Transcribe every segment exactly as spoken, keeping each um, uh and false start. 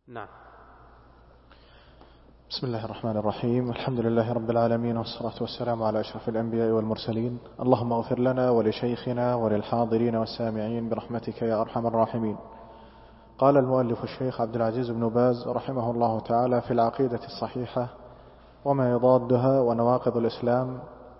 نعم. بسم الله الرحمن الرحيم. الحمد لله رب العالمين، والصلاة والسلام على أشرف الأنبياء والمرسلين. اللهم اغفر لنا ولشيخنا وللحاضرين والسامعين برحمتك يا أرحم الراحمين. قال المؤلف الشيخ عبد العزيز بن باز رحمه الله تعالى في العقيدة الصحيحة وما يضادها ونواقض الإسلام: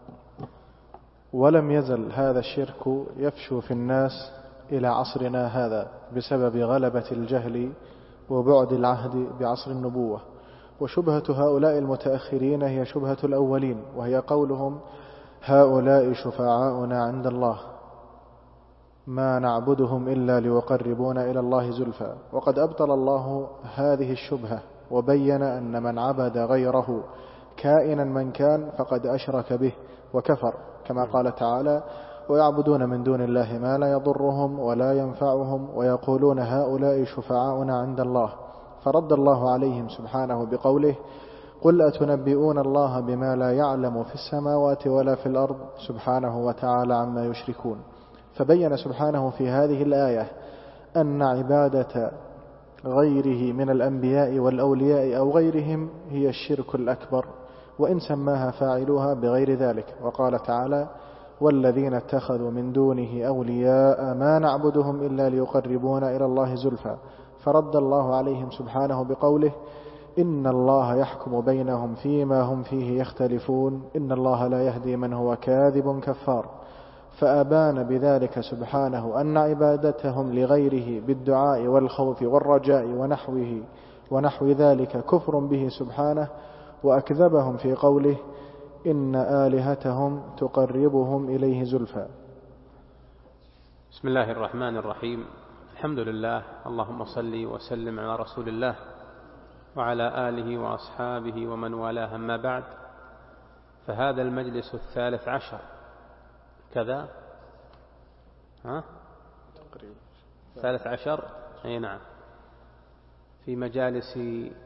ولم يزل هذا الشرك يفشو في الناس إلى عصرنا هذا بسبب غلبة الجهل وبعد العهد بعصر النبوة. وشبهة هؤلاء المتأخرين هي شبهة الأولين، وهي قولهم: هؤلاء شفعاؤنا عند الله ما نعبدهم إلا ليقربونا إلى الله زلفى. وقد أبطل الله هذه الشبهة وبين أن من عبد غيره كائنا من كان فقد أشرك به وكفر، كما قال تعالى: ويعبدون من دون الله ما لا يضرهم ولا ينفعهم ويقولون هؤلاء شفعاؤنا عند الله. فرد الله عليهم سبحانه بقوله: قل أتنبئون الله بما لا يعلم في السماوات ولا في الأرض سبحانه وتعالى عما يشركون. فبين سبحانه في هذه الآية أن عبادة غيره من الأنبياء والأولياء أو غيرهم هي الشرك الأكبر، وإن سماها فاعلوها بغير ذلك. وقال تعالى: والذين اتخذوا من دونه أولياء ما نعبدهم إلا ليقربونا إلى الله زلفى. فرد الله عليهم سبحانه بقوله: إن الله يحكم بينهم فيما هم فيه يختلفون إن الله لا يهدي من هو كاذب كفار. فأبان بذلك سبحانه أن عبادتهم لغيره بالدعاء والخوف والرجاء ونحوه ونحو ذلك كفر به سبحانه، وأكذبهم في قوله: إن آلهتهم تقربهم إليه زلفى. بسم الله الرحمن الرحيم. الحمد لله، اللهم صل وسلم على رسول الله وعلى آله وأصحابه ومن والاه، أما بعد. فهذا المجلس الثالث عشر كذا ها؟ تقريبا ثالث عشر، أي نعم، في مجالس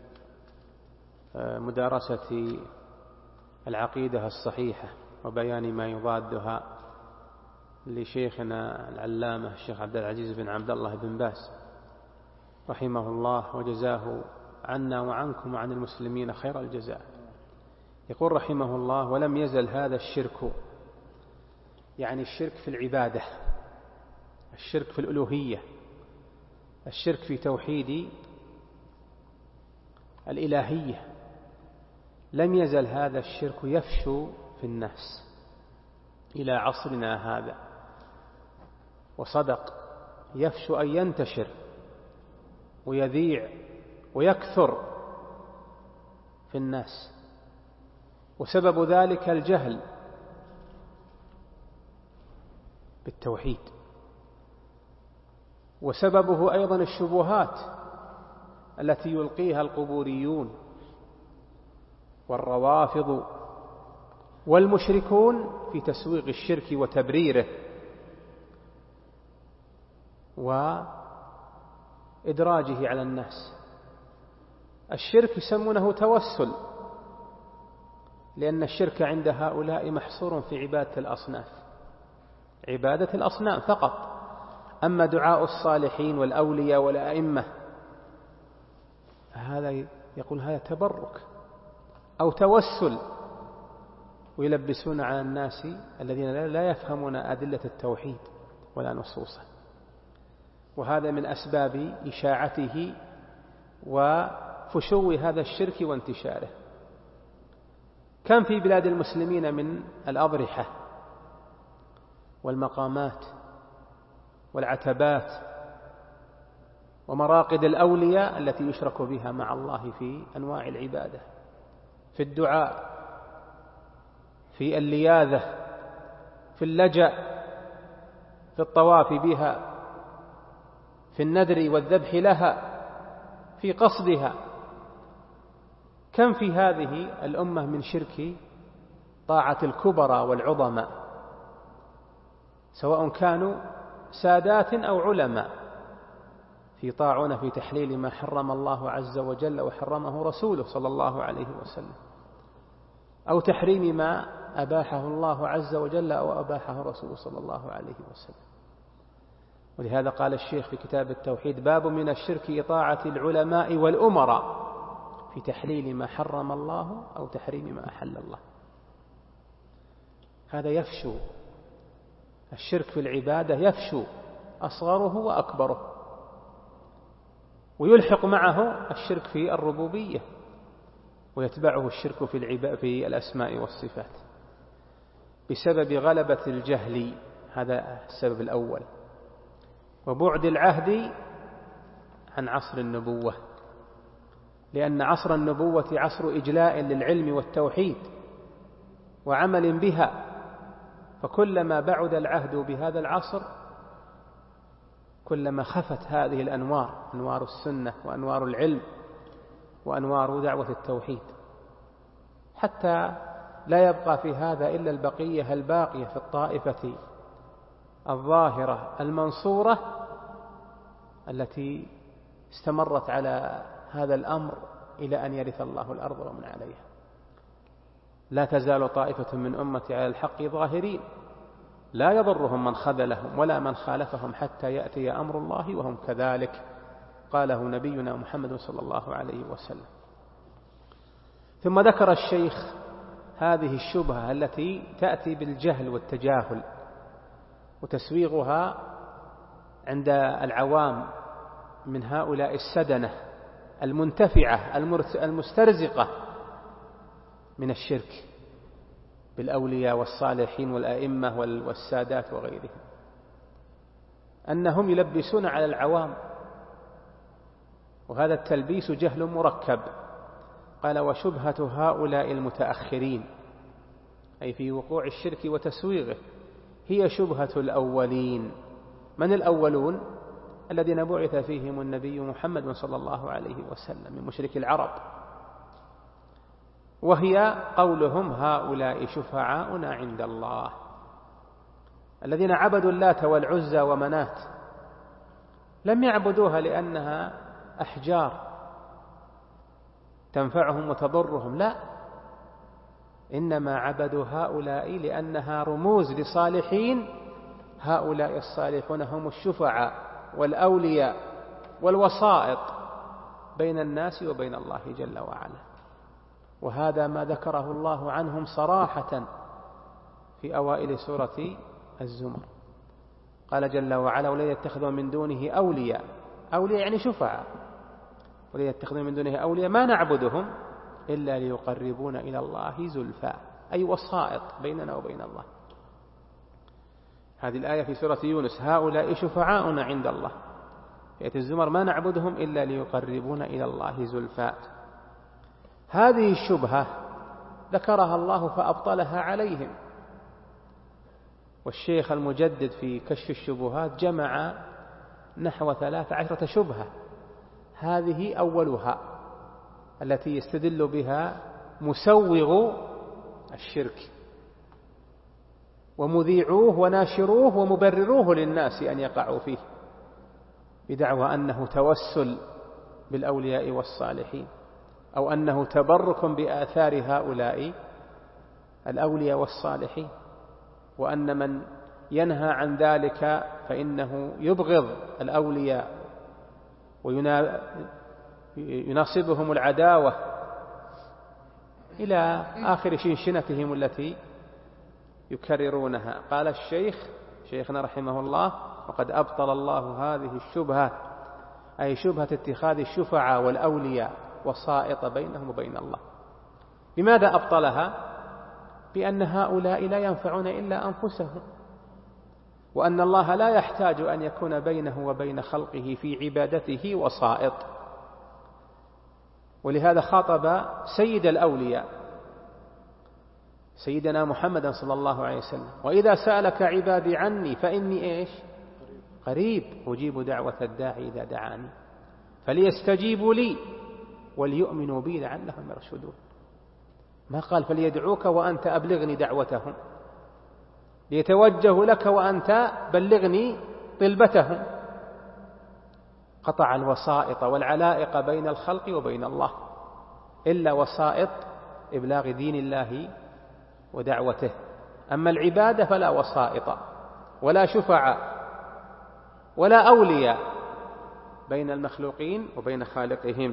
مدارسة العقيدة الصحيحة وبيان ما يضادها لشيخنا العلامة الشيخ عبد العزيز بن عبد الله بن باز رحمه الله، وجزاه عنا وعنكم وعن المسلمين خير الجزاء. يقول رحمه الله: ولم يزل هذا الشرك، يعني الشرك في العبادة، الشرك في الألوهية، الشرك في توحيد الإلهية، لم يزل هذا الشرك يفشو في الناس إلى عصرنا هذا. وصدق، يفشو أن ينتشر ويذيع ويكثر في الناس، وسبب ذلك الجهل بالتوحيد، وسببه أيضا الشبهات التي يلقيها القبوريون والروافض والمشركون في تسويق الشرك وتبريره وإدراجه على الناس. الشرك يسمونه توسل، لأن الشرك عند هؤلاء محصور في عبادة الأصنام، عبادة الأصنام فقط. أما دعاء الصالحين والأولياء والأئمة هذا يقول هذا تبرك أو توسل، ويلبسون على الناس الذين لا يفهمون أدلة التوحيد ولا نصوصه. وهذا من أسباب إشاعته وفشو هذا الشرك وانتشاره. كم في بلاد المسلمين من الأضرحة والمقامات والعتبات ومراقد الأولياء التي يشرك بها مع الله في أنواع العبادة، في الدعاء، في اللياذة، في اللجأ، في الطواف بها، في النذر والذبح لها، في قصدها. كم في هذه الأمة من شرك طاعة الكبرى والعظماء، سواء كانوا سادات أو علماء، في طاعون في تحليل ما حرم الله عز وجل وحرمه رسوله صلى الله عليه وسلم، أو تحريم ما أباحه الله عز وجل أو أباحه رسوله صلى الله عليه وسلم. ولهذا قال الشيخ في كتاب التوحيد: باب من الشرك إطاعة العلماء والأمراء في تحليل ما حرم الله أو تحريم ما أحل الله. هذا يفشو، الشرك في العبادة يفشو أصغره وأكبره، ويلحق معه الشرك في الربوبية، ويتبعه الشرك في العبادة في الأسماء والصفات بسبب غلبة الجهل. هذا السبب الأول. وبعد العهد عن عصر النبوة، لأن عصر النبوة عصر إجلاء للعلم والتوحيد وعمل بها، فكلما بعد العهد بهذا العصر كلما خفت هذه الأنوار، أنوار السنة وأنوار العلم وأنوار دعوة التوحيد، حتى لا يبقى في هذا إلا البقية الباقية في الطائفة الظاهرة المنصورة التي استمرت على هذا الأمر إلى أن يرث الله الأرض ومن عليها. لا تزال طائفة من أمتي على الحق ظاهرين لا يضرهم من خذلهم ولا من خالفهم حتى يأتي أمر الله وهم كذلك، قاله نبينا محمد صلى الله عليه وسلم. ثم ذكر الشيخ هذه الشبهة التي تأتي بالجهل والتجاهل وتسويغها عند العوام من هؤلاء السدنة المنتفعة المسترزقة من الشرك بالأولياء والصالحين والأئمة والسادات وغيرهم، أنهم يلبسون على العوام، وهذا التلبيس جهل مركب. قال: وشبهة هؤلاء المتأخرين، أي في وقوع الشرك وتسويغه، هي شبهة الأولين. من الأولون؟ الذين بعث فيهم النبي محمد صلى الله عليه وسلم من مشرك العرب، وهي قولهم: هؤلاء شفعاؤنا عند الله، الذين عبدوا اللات والعزى ومنات. لم يعبدوها لأنها أحجار تنفعهم وتضرهم، لا، إنما عبدوا هؤلاء لأنها رموز لصالحين. هؤلاء الصالحون هم الشفعاء والأولياء والوسائط بين الناس وبين الله جل وعلا، وهذا ما ذكره الله عنهم صراحة في أوائل سورة الزمر. قال جل وعلا: ولن يتخذوا من دونه أولياء. أولياء يعني شفعاء. ولن يتخذوا من دونه أولياء ما نعبدهم إلا ليقربونا إلى الله زلفى، أي وسائط بيننا وبين الله. هذه الآية في سورة يونس: هؤلاء شفعاؤنا عند الله. في آية الزمر: ما نعبدهم إلا ليقربونا إلى الله زلفى. هذه الشبهة ذكرها الله فأبطلها عليهم، والشيخ المجدد في كشف الشبهات جمع نحو ثلاث عشرة شبهة، هذه أولها التي يستدل بها مسوغ الشرك ومذيعوه وناشروه ومبرروه للناس أن يقعوا فيه، بدعوى أنه توسل بالأولياء والصالحين، أو أنه تبرك بآثار هؤلاء الأولياء والصالحين، وأن من ينهى عن ذلك فإنه يبغض الأولياء ويناصبهم العداوة، إلى آخر شنشنتهم التي يكررونها. قال الشيخ شيخنا رحمه الله: وقد أبطل الله هذه الشبهة، أي شبهة اتخاذ الشفعاء والأولياء وسائط بينهم وبين الله. لماذا أبطلها؟ بأن هؤلاء لا ينفعون إلا أنفسهم، وأن الله لا يحتاج أن يكون بينه وبين خلقه في عبادته وسائط. ولهذا خاطب سيد الأولياء سيدنا محمد صلى الله عليه وسلم: وإذا سألك عبادي عني فإني إيش؟ قريب أجيب دعوة الداعي إذا دعاني فليستجيبوا لي وليؤمنوا بي لعلهم يرشدون. ما قال فليدعوك وأنت أبلغني دعوتهم، ليتوجه لك وأنت بلغني طلبتهم. قطع الوسائط والعلائق بين الخلق وبين الله، إلا وسائط إبلاغ دين الله ودعوته. أما العبادة فلا وسائط ولا شفعاء ولا أولياء بين المخلوقين وبين خالقهم.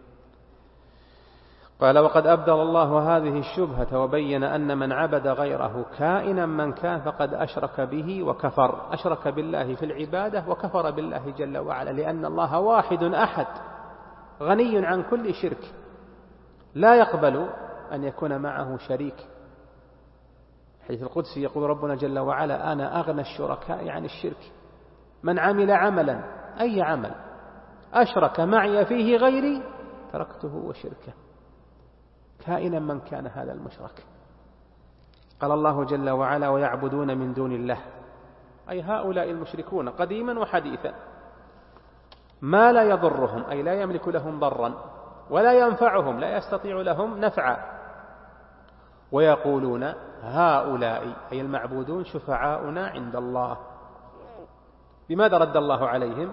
قال: وقد أبدل الله هذه الشبهة وبين أن من عبد غيره كائنا من كان فقد أشرك به وكفر. أشرك بالله في العبادة وكفر بالله جل وعلا، لأن الله واحد أحد غني عن كل شرك، لا يقبل أن يكون معه شريك. الحديث القدسي يقول ربنا جل وعلا: أنا أغنى الشركاء عن الشرك. من عمل عملا، أي عمل، أشرك معي فيه غيري تركته وشركه، كائنا من كان هذا المشرك. قال الله جل وعلا: ويعبدون من دون الله، أي هؤلاء المشركون قديما وحديثا، ما لا يضرهم، أي لا يملك لهم ضرا، ولا ينفعهم، لا يستطيع لهم نفعا. ويقولون هؤلاء، أي المعبودون، شفعاؤنا عند الله. بماذا رد الله عليهم؟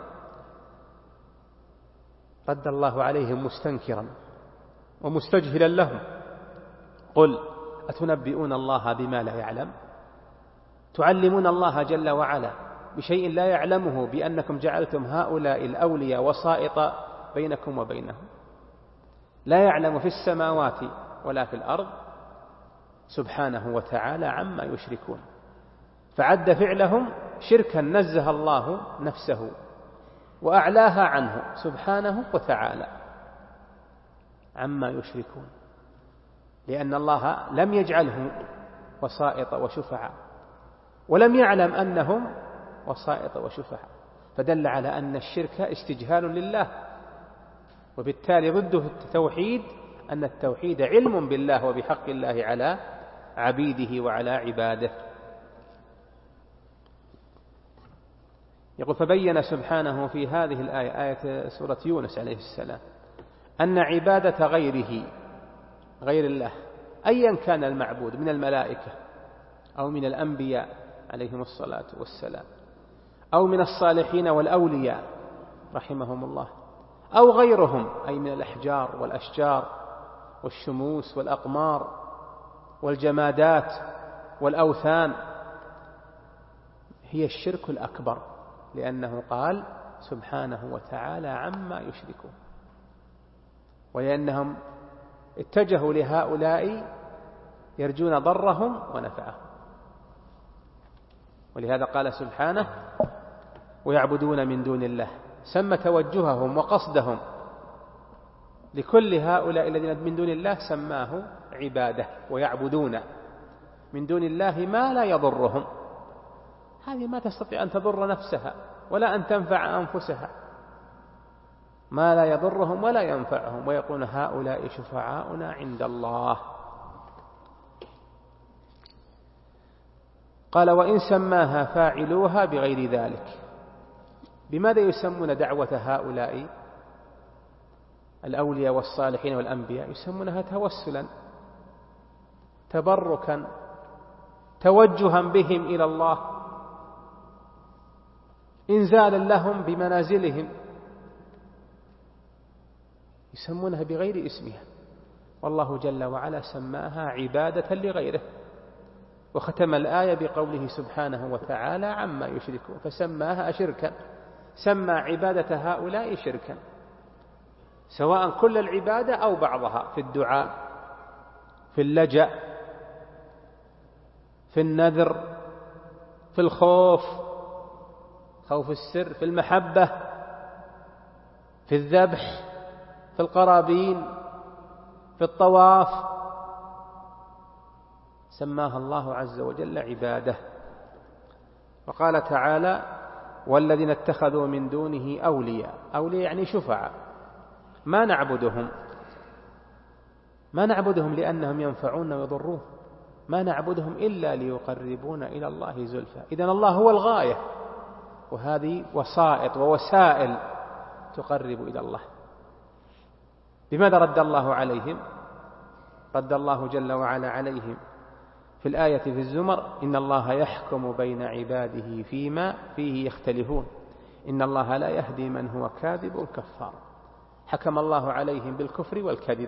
رد الله عليهم مستنكرا ومستجهلا لهم. قل أتنبئون الله بما لا يعلم؟ تعلمون الله جل وعلا بشيء لا يعلمه بأنكم جعلتم هؤلاء الأولياء وسائط بينكم وبينهم. لا يعلم في السماوات ولا في الأرض سبحانه وتعالى عما يشركون، فعد فعلهم شركا نزه الله نفسه وأعلاها عنه سبحانه وتعالى عما يشركون، لأن الله لم يجعلهم وسائط وشفعاء، ولم يعلم أنهم وسائط وشفعاء، فدل على أن الشرك استجهال لله، وبالتالي ضده التوحيد، أن التوحيد علم بالله وبحق الله على عبيده وعلى عباده. يقول: فبين سبحانه في هذه الآية، آية سورة يونس عليه السلام، أن عبادة غيره، غير الله، أيا كان المعبود من الملائكة أو من الأنبياء عليهم الصلاة والسلام، أو من الصالحين والأولياء رحمهم الله، أو غيرهم، أي من الأحجار والأشجار والشموس والأقمار والجمادات والأوثان، هي الشرك الأكبر، لأنه قال سبحانه وتعالى عما يشركون، ولأنهم اتجهوا لهؤلاء يرجون ضرهم ونفعهم. ولهذا قال سبحانه: ويعبدون من دون الله، سمى توجههم وقصدهم لكل هؤلاء الذين من دون الله سماه عبادة. ويعبدون من دون الله ما لا يضرهم، هذه ما تستطيع أن تضر نفسها ولا أن تنفع أنفسها، ما لا يضرهم ولا ينفعهم. ويقول هؤلاء شفعاؤنا عند الله. قال: وإن سماها فاعلوها بغير ذلك. بماذا يسمون دعوة هؤلاء الأولياء والصالحين والأنبياء؟ يسمونها توسلا، تبركا، توجها بهم إلى الله، إنزالا لهم بمنازلهم، يسمونها بغير اسمها، والله جل وعلا سماها عبادة لغيره. وختم الآية بقوله سبحانه وتعالى عما يشركون، فسماها شركا، سمى عبادة هؤلاء شركا، سواء كل العبادة أو بعضها، في الدعاء، في اللجأ، في النذر، في الخوف، خوف السر، في المحبة، في الذبح، في القرابين، في الطواف، سماها الله عز وجل عبادة. وقال تعالى: والذين اتخذوا من دونه أولياء. أولياء يعني شفعاء، ما نعبدهم ما نعبدهم لأنهم ينفعون ويضرون، ما نعبدهم إلا ليقربونا إلى الله زلفى. إذن الله هو الغاية، وهذه وسائط ووسائل تقرب إلى الله. بماذا رد الله عليهم؟ رد الله جل وعلا عليهم في الآية في الزمر: إن الله يحكم بين عباده فيما فيه يختلفون إن الله لا يهدي من هو كاذب كفار. حكم الله عليهم بالكفر والكذب،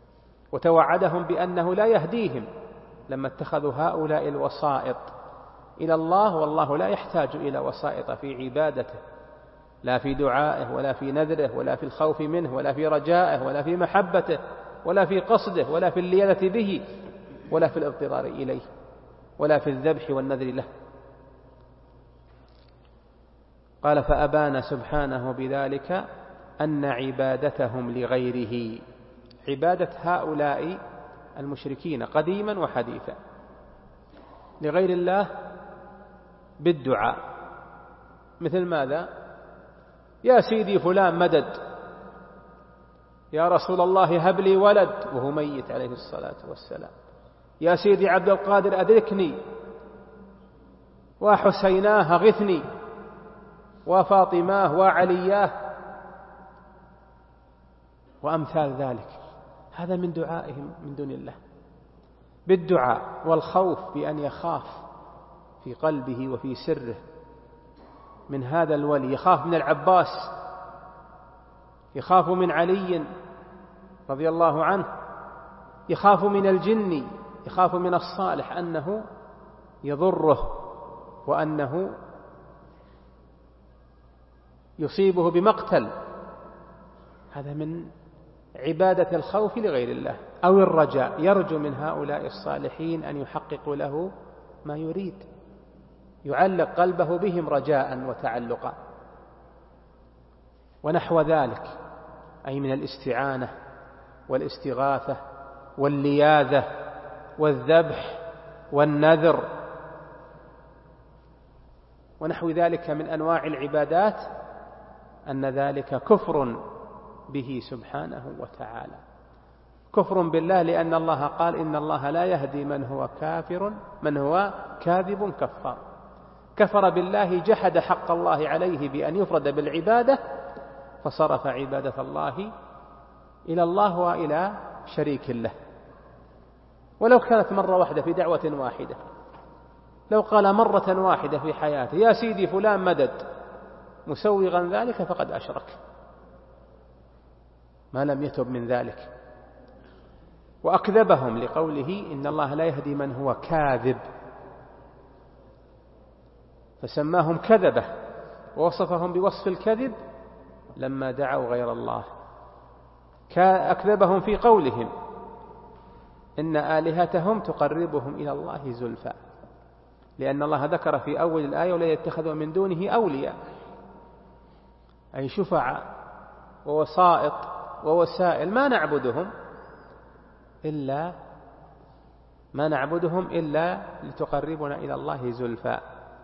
وتوعدهم بأنه لا يهديهم لما اتخذوا هؤلاء الوسائط إلى الله، والله لا يحتاج إلى وسائط في عبادته، لا في دعائه ولا في نذره ولا في الخوف منه ولا في رجائه ولا في محبته ولا في قصده ولا في الليلة به ولا في الاضطرار إليه ولا في الذبح والنذر له. قال: فأبان سبحانه بذلك أن عبادتهم لغيره، عبادة هؤلاء المشركين قديما وحديثا لغير الله بالدعاء، مثل ماذا؟ يا سيدي فلان مدد، يا رسول الله هب لي ولد وهو ميت عليه الصلاة والسلام، يا سيدي عبد القادر أدركني، وحسيناه غثني، وفاطماه وعلياه، وأمثال ذلك. هذا من دعائهم من دون الله، بالدعاء والخوف بأن يخاف في قلبه وفي سره من هذا الولي، يخاف من العباس، يخاف من علي رضي الله عنه، يخاف من الجن، يخاف من الصالح أنه يضره وأنه يصيبه بمقتل. هذا من عبادة الخوف لغير الله. أو الرجاء، يرجو من هؤلاء الصالحين أن يحققوا له ما يريد، يعلق قلبه بهم رجاء وتعلقا، ونحو ذلك، أي من الاستعانة والاستغاثة واللياذة والذبح والنذر ونحو ذلك من أنواع العبادات، أن ذلك كفر به سبحانه وتعالى، كفر بالله، لأن الله قال: إن الله لا يهدي من هو كافر من هو كاذب كفار. كفر بالله، جحد حق الله عليه بأن يفرد بالعبادة، فصرف عبادة الله إلى الله وإلى شريك له. ولو كانت مرة واحدة في دعوة واحدة، لو قال مرة واحدة في حياته: يا سيدي فلان مدد، مسوغا ذلك، فقد أشرك ما لم يتب من ذلك. وأكذبهم لقوله: إن الله لا يهدي من هو كاذب، فسماهم كذبة ووصفهم بوصف الكذب لما دعوا غير الله. أكذبهم في قولهم: إن آلهتهم تقربهم إلى الله زلفى، لأن الله ذكر في أول الآية: ولا يتخذوا من دونه أولياء، أي شفعاء ووسائط ووسائل، ما نعبدهم إلا ما نعبدهم إلا لتقربنا إلى الله زلفى،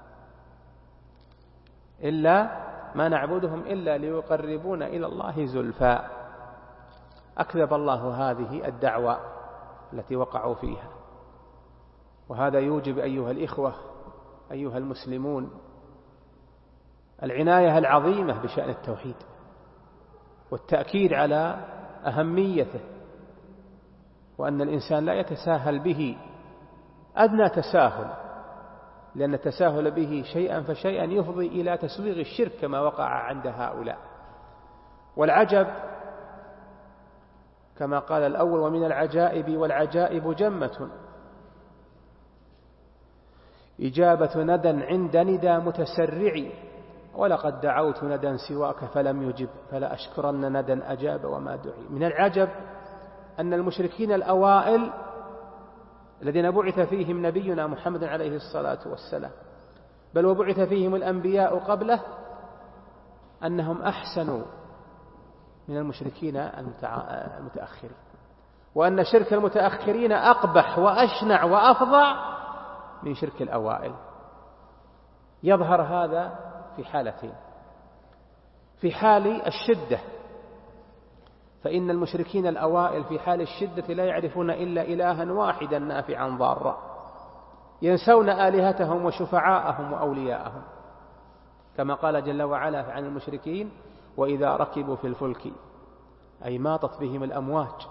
إلا ما نعبدهم إلا ليقربونا إلى الله زلفى. أكذب الله هذه الدعوة التي وقعوا فيها. وهذا يوجب أيها الإخوة أيها المسلمون العناية العظيمة بشأن التوحيد والتأكيد على أهميته، وأن الإنسان لا يتساهل به أدنى تساهل، لأن التساهل به شيئا فشيئا يفضي إلى تسويغ الشرك كما وقع عند هؤلاء. والعجب كما قال الأول: ومن العجائب والعجائب جمة، إجابة ندى عند ندى متسرع، ولقد دعوت ندى سواك فلم يجب، فلا أشكرن ندى أجاب وما دعي. من العجب أن المشركين الأوائل الذين بعث فيهم نبينا محمد عليه الصلاة والسلام، بل وبعث فيهم الأنبياء قبله، أنهم أحسنوا من المشركين المتأخرين، وأن شرك المتأخرين أقبح وأشنع وأفظع من شرك الأوائل. يظهر هذا في حالتين: في حال الشدة، فإن المشركين الأوائل في حال الشدة لا يعرفون إلا إلها واحدا نافعا ضارا، ينسون آلهتهم وشفعاءهم وأولياءهم، كما قال جل وعلا عن المشركين: وإذا ركبوا في الفلك، أي ماطت بهم الأمواج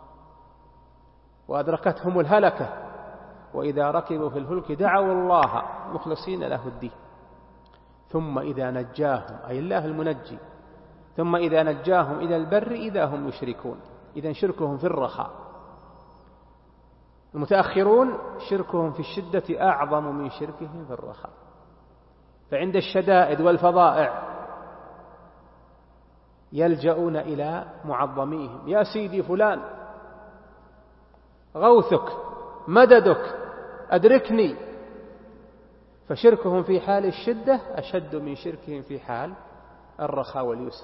وأدركتهم الهلكة، وإذا ركبوا في الفلك دعوا الله مخلصين له الدين، ثم إذا نجاهم، أي الله المنجي، ثم إذا نجاهم إلى البر إذا هم يشركون. إذن شركهم في الرخاء المتأخرون شركهم في الشدة أعظم من شركهم في الرخاء، فعند الشدائد والفظائع يلجؤون إلى معظميهم: يا سيدي فلان، غوثك، مددك، أدركني. فشركهم في حال الشدة أشد من شركهم في حال الرخاء واليسر.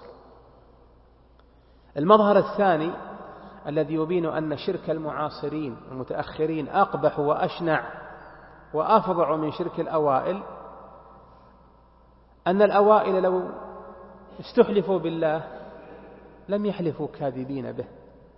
المظهر الثاني الذي يبين أن شرك المعاصرين المتأخرين أقبح وأشنع وأفظع من شرك الأوائل، أن الأوائل لو استحلفوا بالله لم يحلفوا كاذبين به،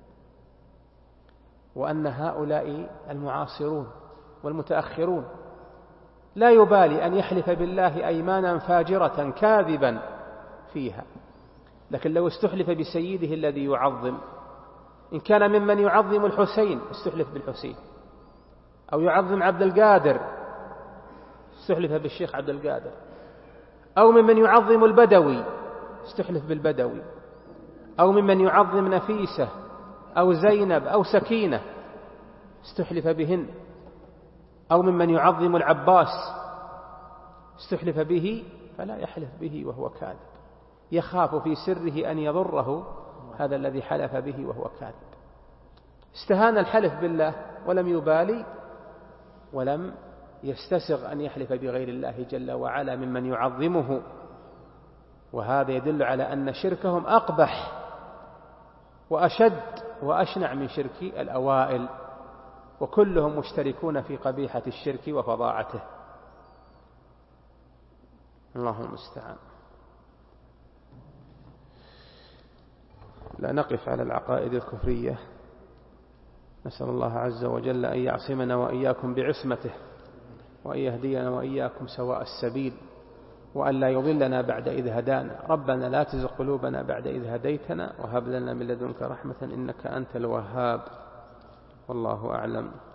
وأن هؤلاء المعاصرون والمتأخرون لا يبالي أن يحلف بالله أيمانا فاجرة كاذبا فيها، لكن لو استحلف بسيده الذي يعظم، إن كان ممن يعظم الحسين استحلف بالحسين، أو يعظم عبد القادر استحلف بالشيخ عبد القادر، أو ممن يعظم البدوي استحلف بالبدوي، أو ممن يعظم نفيسة أو زينب أو سكينة استحلف بهن، أو ممن يعظم العباس استحلف به، فلا يحلف به وهو كاذب، يخاف في سره أن يضره هذا الذي حلف به وهو كاذب. استهان الحلف بالله ولم يبالي، ولم يستسغ أن يحلف بغير الله جل وعلا ممن يعظمه، وهذا يدل على أن شركهم أقبح وأشد وأشنع من شرك الأوائل، وكلهم مشتركون في قبيحة الشرك وفظاعته. الله المستعان. لا نقف على العقائد الكفرية، نسأل الله عز وجل أن يعصمنا وإياكم بعصمته، وأن يهدينا وإياكم سواء السبيل، وأن لا يضلنا بعد إذ هدانا. ربنا لا تزغ قلوبنا بعد إذ هديتنا، وهب لنا من لدنك رحمة إنك أنت الوهاب. والله أعلم.